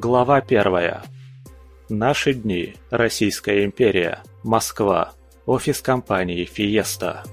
Глава 1. Наши дни. Российская империя. Москва. Офис компании «Фиеста».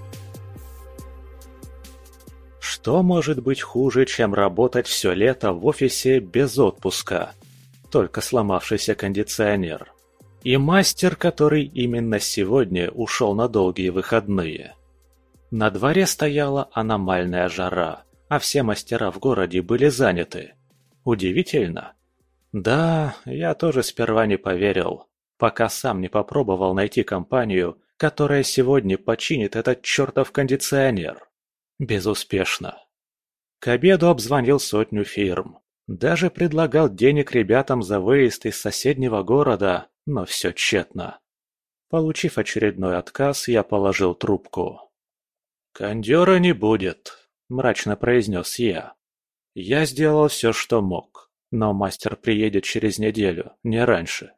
Что может быть хуже, чем работать все лето в офисе без отпуска? Только сломавшийся кондиционер. И мастер, который именно сегодня ушел на долгие выходные. На дворе стояла аномальная жара, а все мастера в городе были заняты. Удивительно. Да, я тоже сперва не поверил, пока сам не попробовал найти компанию, которая сегодня починит этот чертов кондиционер. Безуспешно. К обеду обзвонил 100 фирм. Даже предлагал денег ребятам за выезд из соседнего города, но все тщетно. Получив очередной отказ, я положил трубку. «Кондера не будет», – мрачно произнес я. «Я сделал все, что мог, но мастер приедет через неделю, не раньше».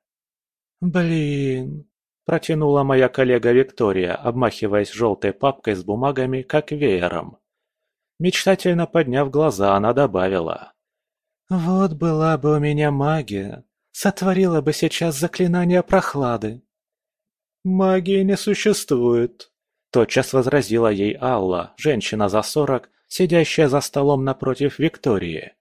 «Блин», – протянула моя коллега Виктория, обмахиваясь желтой папкой с бумагами, как веером. Мечтательно подняв глаза, она добавила. «Вот была бы у меня магия, сотворила бы сейчас заклинание прохлады». «Магии не существует», – тотчас возразила ей Алла, женщина за 40, сидящая за столом напротив Виктории.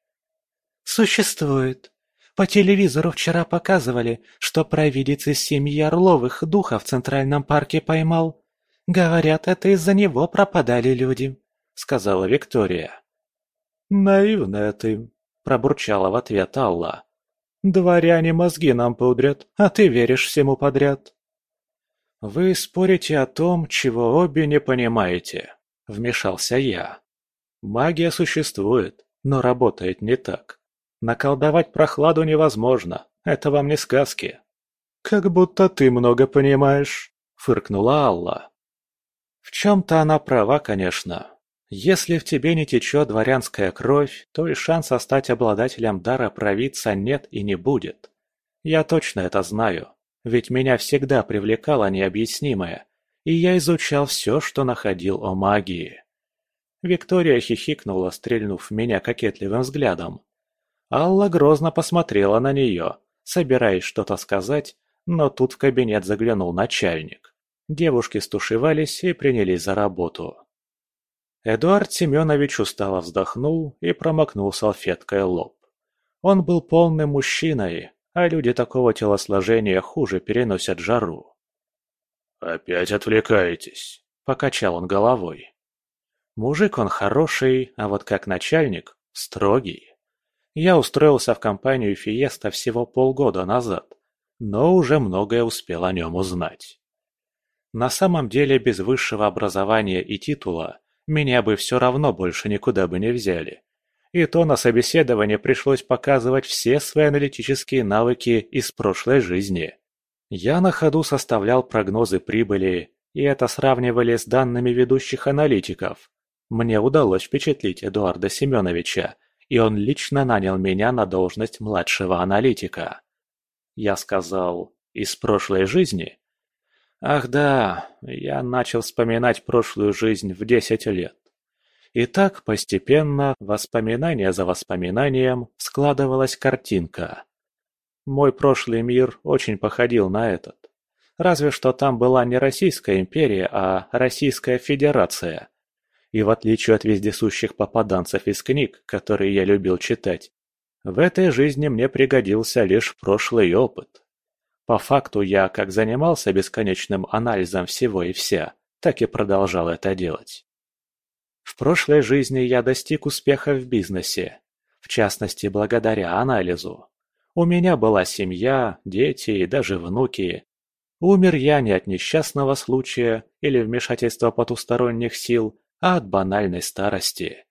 «Существует. По телевизору вчера показывали, что провидец из семьи Орловых духа в Центральном парке поймал. Говорят, это из-за него пропадали люди», – сказала Виктория. «Наивная ты», – пробурчала в ответ Алла. «Дворяне мозги нам пудрят, а ты веришь всему подряд». «Вы спорите о том, чего обе не понимаете», – вмешался я. «Магия существует, но работает не так. Наколдовать прохладу невозможно, это вам не сказки». «Как будто ты много понимаешь», – фыркнула Алла. В чем-то она права, конечно. Если в тебе не течет дворянская кровь, то и шанса стать обладателем дара провидца нет и не будет. Я точно это знаю, ведь меня всегда привлекало необъяснимое, и я изучал все, что находил о магии. Виктория хихикнула, стрельнув в меня кокетливым взглядом. Алла грозно посмотрела на нее, собираясь что-то сказать, но тут в кабинет заглянул начальник. Девушки стушевались и принялись за работу. Эдуард Семенович устало вздохнул и промокнул салфеткой лоб. Он был полным мужчиной, а люди такого телосложения хуже переносят жару. «Опять отвлекаетесь», – покачал он головой. Мужик он хороший, а вот как начальник – строгий. Я устроился в компанию «Фиеста» всего полгода назад, но уже многое успел о нем узнать. На самом деле, без высшего образования и титула меня бы все равно больше никуда бы не взяли. И то на собеседовании пришлось показывать все свои аналитические навыки из прошлой жизни. Я на ходу составлял прогнозы прибыли, и это сравнивали с данными ведущих аналитиков. Мне удалось впечатлить Эдуарда Семеновича, и он лично нанял меня на должность младшего аналитика. Я сказал, из прошлой жизни? Ах да, я начал вспоминать прошлую жизнь в 10 лет. И так постепенно, воспоминание за воспоминанием, складывалась картинка. Мой прошлый мир очень походил на этот. Разве что там была не Российская империя, а Российская Федерация. И в отличие от вездесущих попаданцев из книг, которые я любил читать, в этой жизни мне пригодился лишь прошлый опыт. По факту я как занимался бесконечным анализом всего и вся, так и продолжал это делать. В прошлой жизни я достиг успеха в бизнесе, в частности благодаря анализу. У меня была семья, дети и даже внуки. Умер я не от несчастного случая или вмешательства потусторонних сил, а от банальной старости.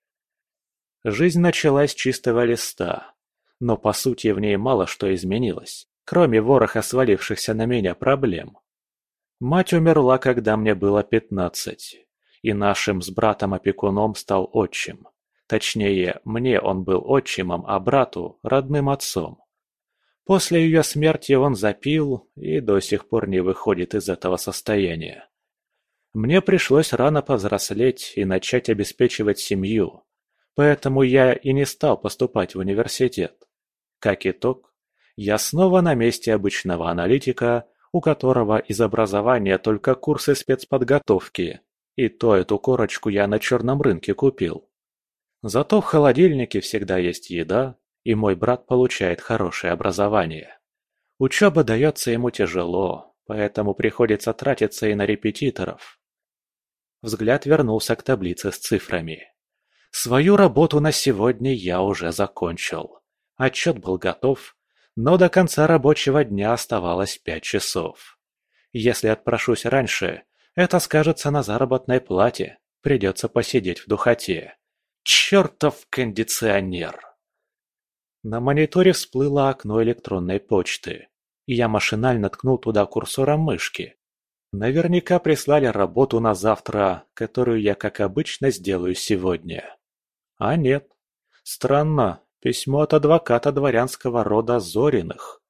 Жизнь началась с чистого листа, но по сути в ней мало что изменилось, кроме вороха свалившихся на меня проблем. Мать умерла, когда мне было 15, и нашим с братом-опекуном стал отчим. Точнее, мне он был отчимом, а брату – родным отцом. После ее смерти он запил и до сих пор не выходит из этого состояния. Мне пришлось рано повзрослеть и начать обеспечивать семью, поэтому я и не стал поступать в университет. Как итог, Я снова на месте обычного аналитика, у которого из образования только курсы спецподготовки, и то эту корочку я на черном рынке купил. Зато в холодильнике всегда есть еда, и мой брат получает хорошее образование. Учеба дается ему тяжело, поэтому приходится тратиться и на репетиторов. Взгляд вернулся к таблице с цифрами. Свою работу на сегодня я уже закончил. Отчет был готов, но до конца рабочего дня оставалось 5 часов. Если отпрошусь раньше, это скажется на заработной плате, придется посидеть в духоте. Чертов кондиционер! На мониторе всплыло окно электронной почты, и я машинально ткнул туда курсором мышки. Наверняка прислали работу на завтра, которую я, как обычно, сделаю сегодня. А нет. Странно, письмо от адвоката дворянского рода Зориных.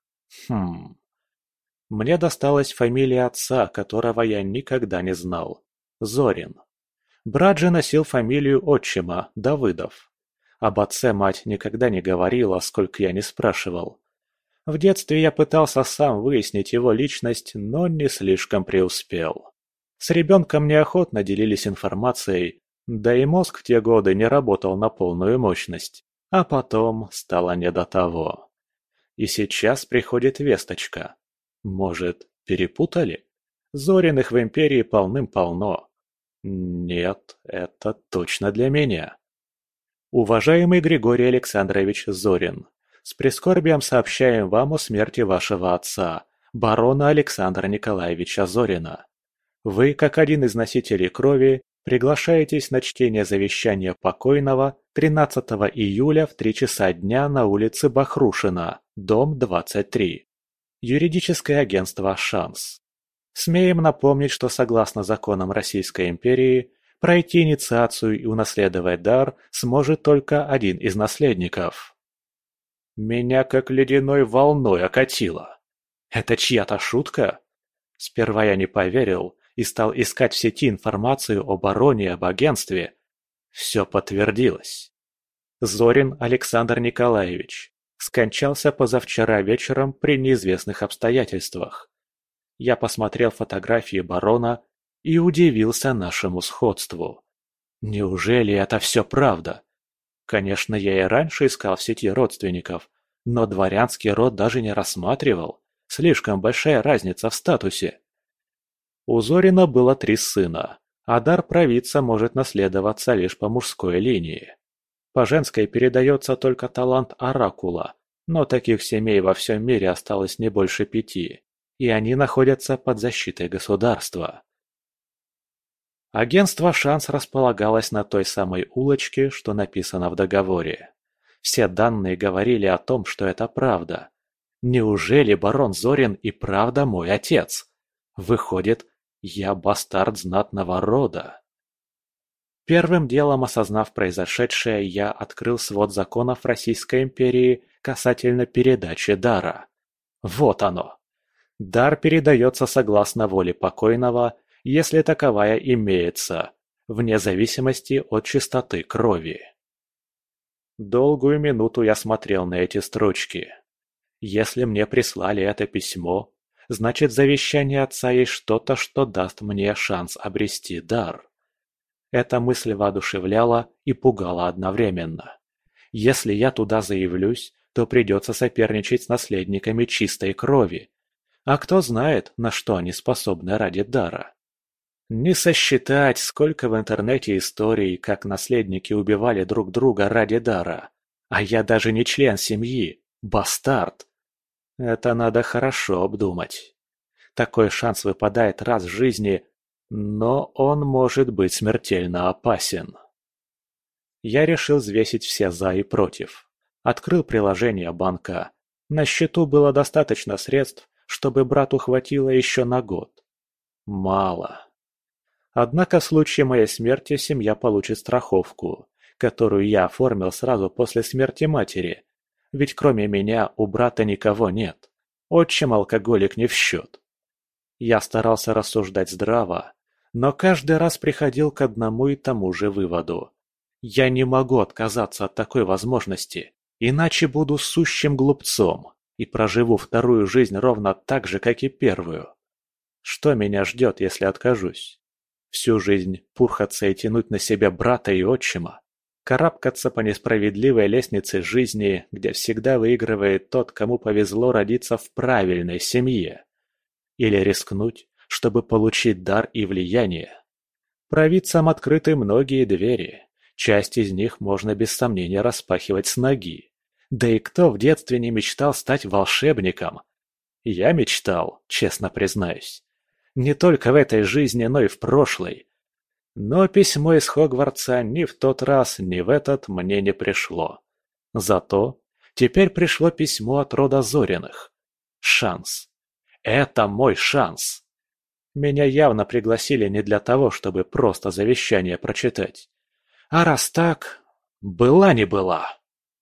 Мне досталась фамилия отца, которого я никогда не знал. Зорин. Брат же носил фамилию отчима, Давыдов. Об отце мать никогда не говорила, сколько я не спрашивал. В детстве я пытался сам выяснить его личность, но не слишком преуспел. С ребенком неохотно делились информацией, да и мозг в те годы не работал на полную мощность, а потом стало не до того. И сейчас приходит весточка. Может, перепутали? Зориных в империи полным-полно. Нет, это точно для меня. Уважаемый Григорий Александрович Зорин, с прискорбием сообщаем вам о смерти вашего отца, барона Александра Николаевича Зорина. Вы, как один из носителей крови, приглашаетесь на чтение завещания покойного 13 июля в 3 часа дня на улице Бахрушина, дом 23. Юридическое агентство «Шанс». Смеем напомнить, что согласно законам Российской империи, пройти инициацию и унаследовать дар сможет только один из наследников. Меня как ледяной волной окатило. Это чья-то шутка? Сперва я не поверил и стал искать в сети информацию о бароне и об агентстве. Все подтвердилось. Зорин Александр Николаевич скончался позавчера вечером при неизвестных обстоятельствах. Я посмотрел фотографии барона и удивился нашему сходству. Неужели это все правда? Конечно, я и раньше искал в сети родственников, но дворянский род даже не рассматривал. Слишком большая разница в статусе. У Зорина было 3 сына, а дар провидца может наследоваться лишь по мужской линии. По женской передается только талант оракула, но таких семей во всем мире осталось не больше 5, и они находятся под защитой государства. Агентство «Шанс» располагалось на той самой улочке, что написано в договоре. Все данные говорили о том, что это правда. Неужели барон Зорин и правда мой отец? Выходит, я бастард знатного рода. Первым делом, осознав произошедшее, я открыл свод законов Российской империи касательно передачи дара. Вот оно. Дар передается согласно воле покойного, если таковая имеется, вне зависимости от чистоты крови. Долгую минуту я смотрел на эти строчки. Если мне прислали это письмо, значит в завещании отца есть что-то, что даст мне шанс обрести дар. Эта мысль воодушевляла и пугала одновременно. Если я туда заявлюсь, то придется соперничать с наследниками чистой крови. А кто знает, на что они способны ради дара. Не сосчитать, сколько в интернете историй, как наследники убивали друг друга ради дара. А я даже не член семьи, бастард. Это надо хорошо обдумать. Такой шанс выпадает раз в жизни, но он может быть смертельно опасен. Я решил взвесить все «за» и «против». Открыл приложение банка. На счету было достаточно средств, чтобы брату хватило еще на год. Мало. Однако в случае моей смерти семья получит страховку, которую я оформил сразу после смерти матери, ведь кроме меня у брата никого нет. Отчим алкоголик не в счет. Я старался рассуждать здраво, но каждый раз приходил к одному и тому же выводу. Я не могу отказаться от такой возможности, иначе буду сущим глупцом, и проживу вторую жизнь ровно так же, как и первую. Что меня ждет, если откажусь? Всю жизнь пурхаться и тянуть на себя брата и отчима? Карабкаться по несправедливой лестнице жизни, где всегда выигрывает тот, кому повезло родиться в правильной семье? Или рискнуть, чтобы получить дар и влияние? Провидцам открыты многие двери, часть из них можно без сомнения распахивать с ноги. Да и кто в детстве не мечтал стать волшебником? Я мечтал, честно признаюсь. Не только в этой жизни, но и в прошлой. Но письмо из Хогвартса ни в тот раз, ни в этот мне не пришло. Зато теперь пришло письмо от рода Зориных. Шанс. Это мой шанс. Меня явно пригласили не для того, чтобы просто завещание прочитать. А раз так, была не была.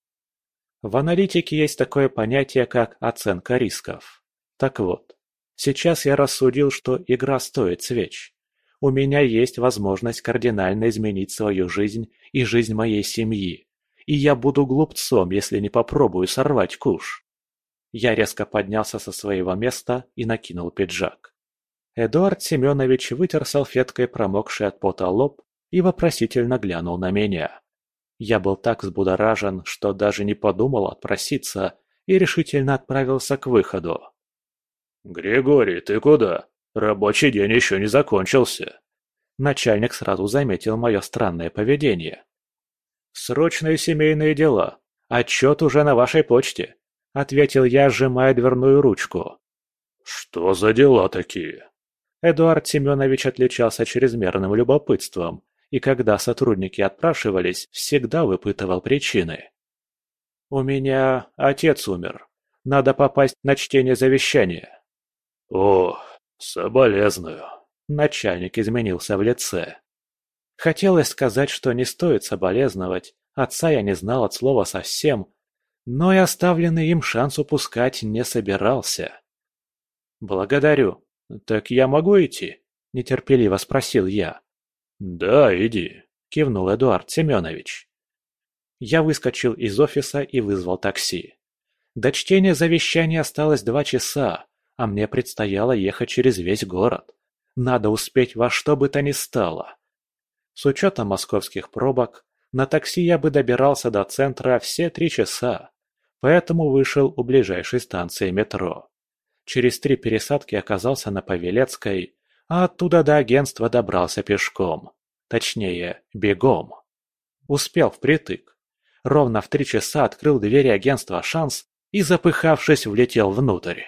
В аналитике есть такое понятие, как оценка рисков. Так вот, сейчас я рассудил, что игра стоит свеч. У меня есть возможность кардинально изменить свою жизнь и жизнь моей семьи. И я буду глупцом, если не попробую сорвать куш. Я резко поднялся со своего места и накинул пиджак. Эдуард Семенович вытер салфеткой промокший от пота лоб и вопросительно глянул на меня. Я был так взбудоражен, что даже не подумал отпроситься и решительно отправился к выходу. «Григорий, ты куда? Рабочий день еще не закончился». Начальник сразу заметил мое странное поведение. «Срочные семейные дела. Отчет уже на вашей почте», — ответил я, сжимая дверную ручку. «Что за дела такие?» Эдуард Семенович отличался чрезмерным любопытством, и когда сотрудники отпрашивались, всегда выпытывал причины. «У меня отец умер. Надо попасть на чтение завещания». «О, соболезную». Начальник изменился в лице. Хотелось сказать, что не стоит соболезновать, отца я не знал от слова совсем, но и оставленный им шанс упускать не собирался. «Благодарю. Так я могу идти?» – нетерпеливо спросил я. «Да, иди», – кивнул Эдуард Семенович. Я выскочил из офиса и вызвал такси. До чтения завещания осталось 2 часа, а мне предстояло ехать через весь город. Надо успеть во что бы то ни стало. С учетом московских пробок, на такси я бы добирался до центра все 3 часа, поэтому вышел у ближайшей станции метро. Через 3 пересадки оказался на Павелецкой, а оттуда до агентства добрался пешком. Точнее, бегом. Успел впритык. Ровно в 3 часа открыл двери агентства «Шанс» и, запыхавшись, влетел внутрь.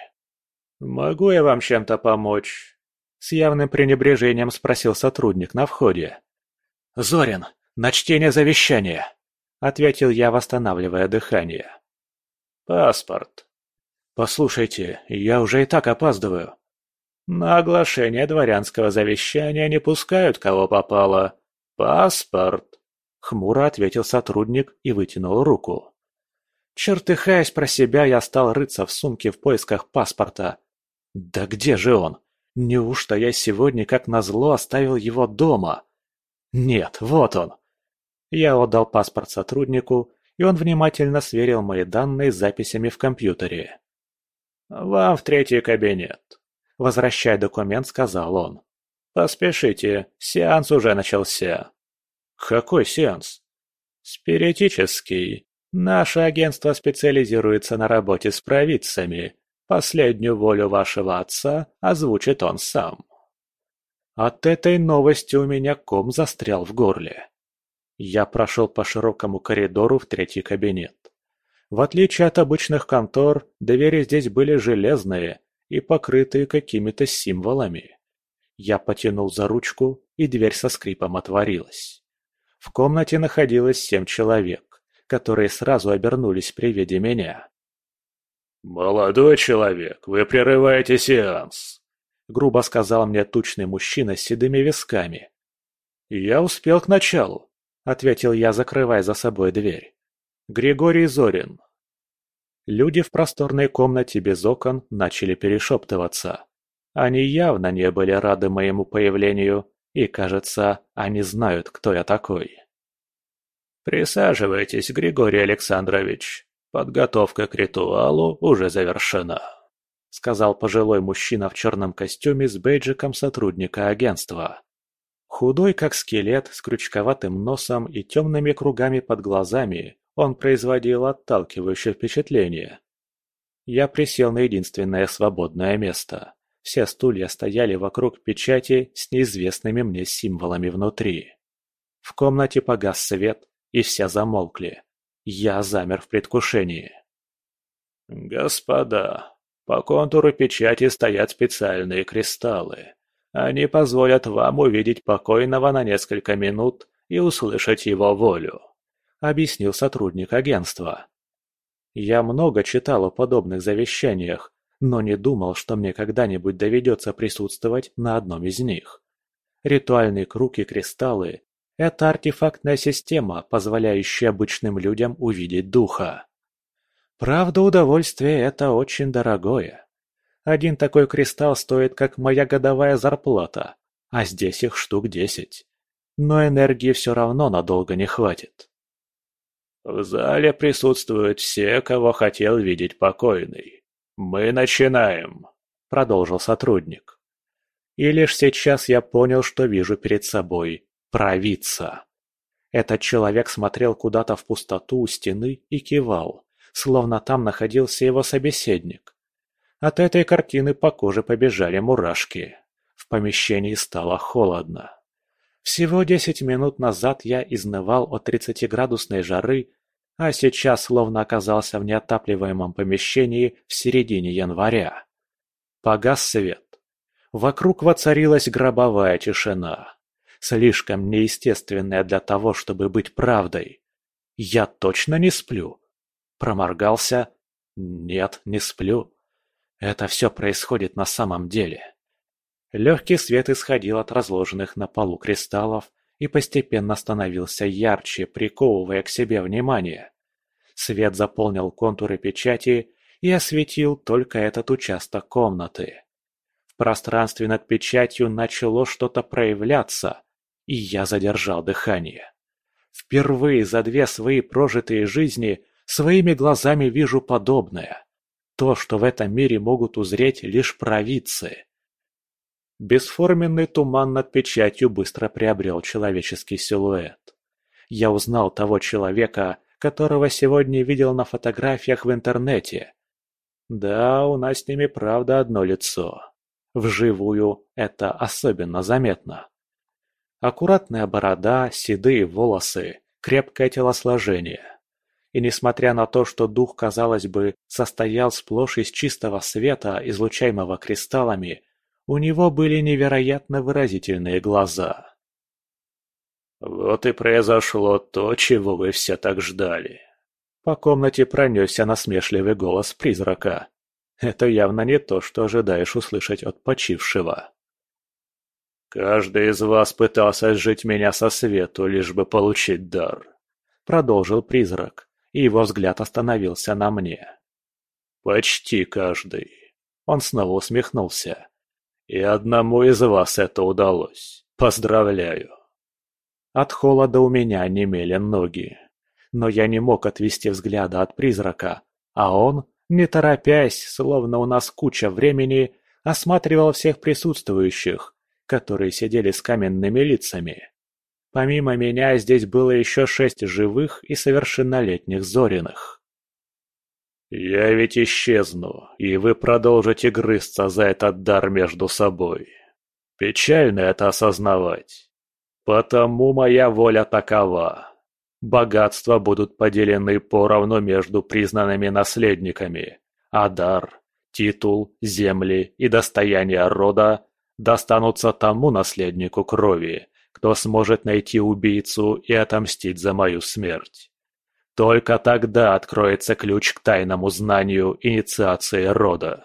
«Могу я вам чем-то помочь?» С явным пренебрежением спросил сотрудник на входе. «Зорин, на чтение завещания!» — ответил я, восстанавливая дыхание. «Паспорт». «Послушайте, я уже и так опаздываю». «На оглашение дворянского завещания не пускают, кого попало. Паспорт», — хмуро ответил сотрудник и вытянул руку. Чертыхаясь про себя, я стал рыться в сумке в поисках паспорта. Да где же он? Неужто я сегодня, как назло, оставил его дома? Нет, вот он. Я отдал паспорт сотруднику, и он внимательно сверил мои данные с записями в компьютере. «Вам в 3-й кабинет», — возвращая документ, сказал он. «Поспешите, сеанс уже начался». «Какой сеанс?» «Спиритический. Наше агентство специализируется на работе с провидцами. Последнюю волю вашего отца озвучит он сам». От этой новости у меня ком застрял в горле. Я прошел по широкому коридору в 3-й кабинет. В отличие от обычных контор, двери здесь были железные и покрытые какими-то символами. Я потянул за ручку, и дверь со скрипом отворилась. В комнате находилось 7 человек, которые сразу обернулись при виде меня. «Молодой человек, вы прерываете сеанс», — грубо сказал мне тучный мужчина с седыми висками. «Я успел к началу», — ответил я, закрывая за собой дверь. «Григорий Зорин». Люди в просторной комнате без окон начали перешептываться. Они явно не были рады моему появлению, и, кажется, они знают, кто я такой. «Присаживайтесь, Григорий Александрович», Подготовка к ритуалу уже завершена», — сказал пожилой мужчина в черном костюме с бейджиком сотрудника агентства. Худой как скелет, с крючковатым носом и темными кругами под глазами, он производил отталкивающее впечатление. Я присел на единственное свободное место. Все стулья стояли вокруг печати с неизвестными мне символами внутри. В комнате погас свет, и все замолкли. Я замер в предвкушении. «Господа, по контуру печати стоят специальные кристаллы. Они позволят вам увидеть покойного на несколько минут и услышать его волю», — объяснил сотрудник агентства. Я много читал о подобных завещаниях, но не думал, что мне когда-нибудь доведется присутствовать на одном из них. Ритуальный круг и кристаллы — это артефактная система, позволяющая обычным людям увидеть духа. Правда, удовольствие это очень дорогое. Один такой кристалл стоит как моя годовая зарплата, а здесь их штук 10. Но энергии все равно надолго не хватит. В зале присутствуют все, кого хотел видеть покойный. Мы начинаем, продолжил сотрудник. И лишь сейчас я понял, что вижу перед собой провидца. Этот человек смотрел куда-то в пустоту у стены и кивал, словно там находился его собеседник. От этой картины по коже побежали мурашки. В помещении стало холодно. Всего 10 минут назад я изнывал от 30-градусной жары, а сейчас словно оказался в неотапливаемом помещении в середине января. Погас свет. Вокруг воцарилась гробовая тишина, слишком неестественная для того, чтобы быть правдой. Я точно не сплю? Проморгался? Нет, не сплю. Это все происходит на самом деле. Легкий свет исходил от разложенных на полу кристаллов и постепенно становился ярче, приковывая к себе внимание. Свет заполнил контуры печати и осветил только этот участок комнаты. В пространстве над печатью начало что-то проявляться, и я задержал дыхание. Впервые за 2 свои прожитые жизни своими глазами вижу подобное. То, что в этом мире могут узреть лишь провидцы. Бесформенный туман над печатью быстро приобрел человеческий силуэт. Я узнал того человека, которого сегодня видел на фотографиях в интернете. Да, у нас с ними правда одно лицо. Вживую это особенно заметно. Аккуратная борода, седые волосы, крепкое телосложение. И несмотря на то, что дух, казалось бы, состоял сплошь из чистого света, излучаемого кристаллами, у него были невероятно выразительные глаза. «Вот и произошло то, чего вы все так ждали». По комнате пронесся насмешливый голос призрака. Это явно не то, что ожидаешь услышать от почившего. «Каждый из вас пытался сжить меня со свету, лишь бы получить дар», — продолжил призрак, и его взгляд остановился на мне. «Почти каждый». Он снова усмехнулся. «И одному из вас это удалось. Поздравляю». От холода у меня онемели ноги. Но я не мог отвести взгляда от призрака, а он, не торопясь, словно у нас куча времени, осматривал всех присутствующих, которые сидели с каменными лицами. Помимо меня здесь было еще 6 живых и совершеннолетних Зориных. «Я ведь исчезну, и вы продолжите грызться за этот дар между собой. Печально это осознавать. Потому моя воля такова. Богатства будут поделены поровну между признанными наследниками, а дар, титул, земли и достояние рода достанутся тому наследнику крови, кто сможет найти убийцу и отомстить за мою смерть. Только тогда откроется ключ к тайному знанию инициации рода».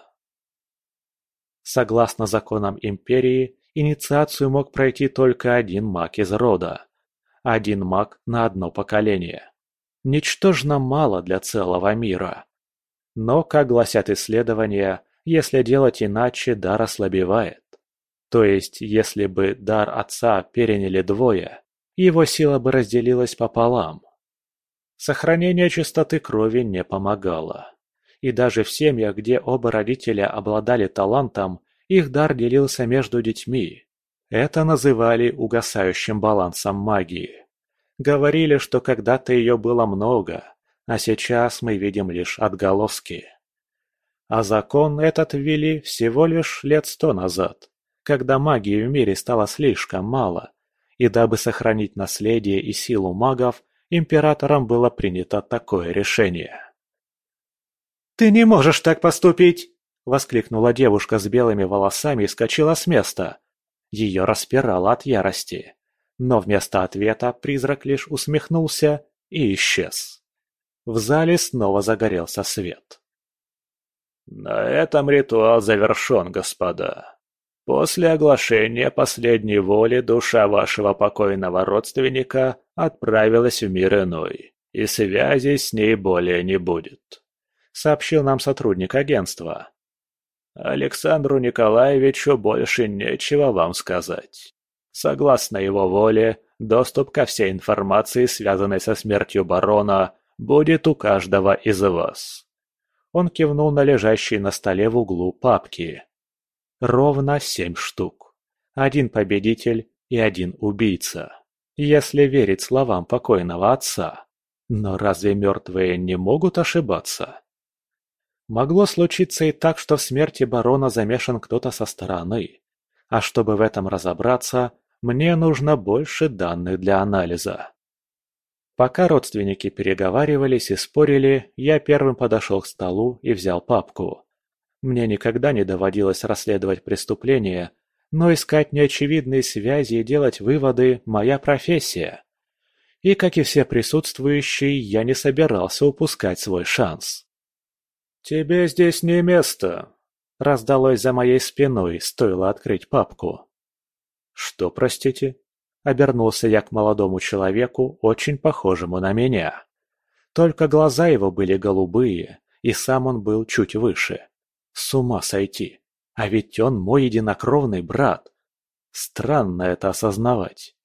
Согласно законам Империи, инициацию мог пройти только один маг из рода. Один маг на одно поколение. Ничтожно мало для целого мира. Но, как гласят исследования, если делать иначе, дар ослабевает. То есть, если бы дар отца переняли 2, его сила бы разделилась пополам. Сохранение чистоты крови не помогало. И даже в семьях, где оба родителя обладали талантом, их дар делился между детьми. Это называли угасающим балансом магии. Говорили, что когда-то ее было много, а сейчас мы видим лишь отголоски. А закон этот ввели всего лишь лет 100 назад, когда магии в мире стало слишком мало, и дабы сохранить наследие и силу магов, императором было принято такое решение. «Ты не можешь так поступить!» — воскликнула девушка с белыми волосами и вскочила с места. Ее распирало от ярости. Но вместо ответа призрак лишь усмехнулся и исчез. В зале снова загорелся свет. «На этом ритуал завершен, господа. После оглашения последней воли душа вашего покойного родственника отправилась в мир иной, и связи с ней более не будет», — сообщил нам сотрудник агентства. «Александру Николаевичу больше нечего вам сказать. Согласно его воле, доступ ко всей информации, связанной со смертью барона, будет у каждого из вас». Он кивнул на лежащие на столе в углу папки. Ровно 7 штук. 1 победитель и 1 убийца. Если верить словам покойного отца. Но разве мертвые не могут ошибаться? Могло случиться и так, что в смерти барона замешан кто-то со стороны. А чтобы в этом разобраться, мне нужно больше данных для анализа. Пока родственники переговаривались и спорили, я первым подошел к столу и взял папку. Мне никогда не доводилось расследовать преступления, но искать неочевидные связи и делать выводы – моя профессия. И, как и все присутствующие, я не собирался упускать свой шанс. «Тебе здесь не место», – раздалось за моей спиной, стоило открыть папку. «Что, простите?» – обернулся я к молодому человеку, очень похожему на меня. Только глаза его были голубые, и сам он был чуть выше. С ума сойти! А ведь он мой единокровный брат. Странно это осознавать.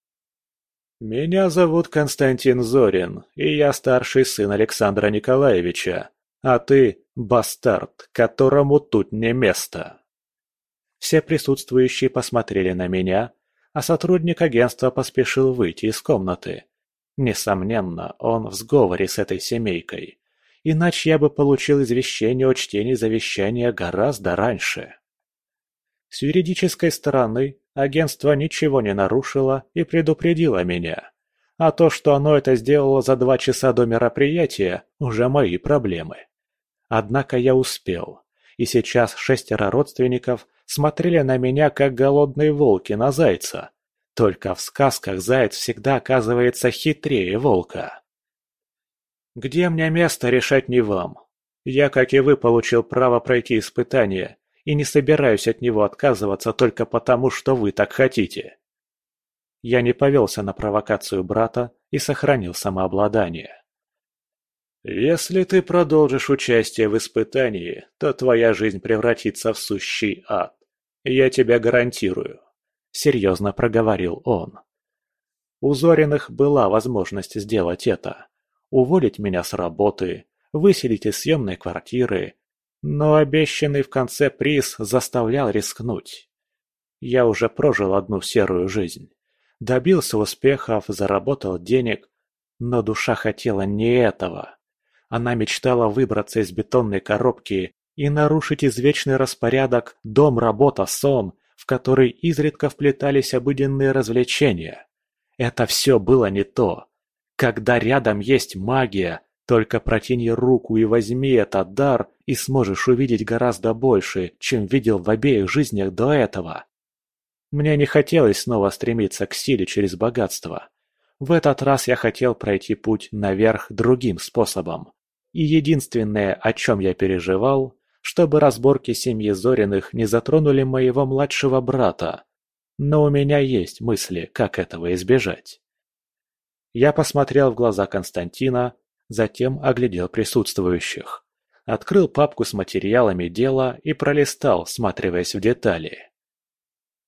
«Меня зовут Константин Зорин, и я старший сын Александра Николаевича, а ты – бастард, которому тут не место». Все присутствующие посмотрели на меня, а сотрудник агентства поспешил выйти из комнаты. Несомненно, он в сговоре с этой семейкой. Иначе я бы получил извещение о чтении завещания гораздо раньше. С юридической стороны агентство ничего не нарушило и предупредило меня. А то, что оно это сделало за 2 часа до мероприятия, уже мои проблемы. Однако я успел, и сейчас 6 родственников смотрели на меня, как голодные волки на зайца. Только в сказках заяц всегда оказывается хитрее волка. «Где мне место, решать не вам. Я, как и вы, получил право пройти испытание, и не собираюсь от него отказываться только потому, что вы так хотите». Я не повелся на провокацию брата и сохранил самообладание. «Если ты продолжишь участие в испытании, то твоя жизнь превратится в сущий ад. Я тебя гарантирую», — серьезно проговорил он. У Зориных была возможность сделать это. Уволить меня с работы, выселить из съемной квартиры, но обещанный в конце приз заставлял рискнуть. Я уже прожил одну серую жизнь. Добился успехов, заработал денег, но душа хотела не этого. Она мечтала выбраться из бетонной коробки и нарушить извечный распорядок дом-работа-сон, в который изредка вплетались обыденные развлечения. Это все было не то. Когда рядом есть магия, только протяни руку и возьми этот дар, и сможешь увидеть гораздо больше, чем видел в обеих жизнях до этого. Мне не хотелось снова стремиться к силе через богатство. В этот раз я хотел пройти путь наверх другим способом. И единственное, о чем я переживал, чтобы разборки семьи Зориных не затронули моего младшего брата. Но у меня есть мысли, как этого избежать. Я посмотрел в глаза Константина, затем оглядел присутствующих. Открыл папку с материалами дела и пролистал, всматриваясь в детали.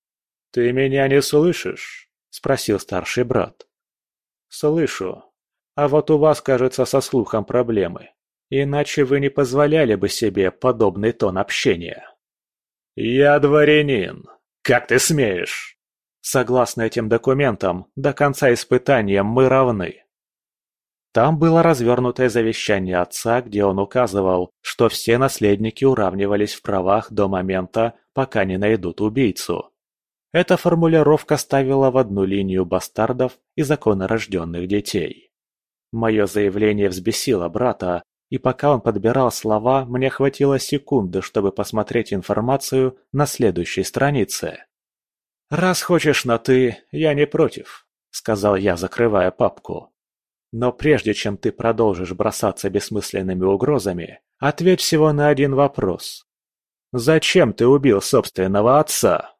«Ты меня не слышишь?» – спросил старший брат. «Слышу. А вот у вас, кажется, со слухом проблемы. Иначе вы не позволяли бы себе подобный тон общения. «Я дворянин. Как ты смеешь?» Согласно этим документам, до конца испытания мы равны. Там было развернутое завещание отца, где он указывал, что все наследники уравнивались в правах до момента, пока не найдут убийцу. Эта формулировка ставила в одну линию бастардов и законнорожденных детей. Мое заявление взбесило брата, и пока он подбирал слова, мне хватило секунды, чтобы посмотреть информацию на следующей странице. «Раз хочешь на «ты», я не против», — сказал я, закрывая папку. «Но прежде чем ты продолжишь бросаться бессмысленными угрозами, ответь всего на один вопрос. Зачем ты убил собственного отца?»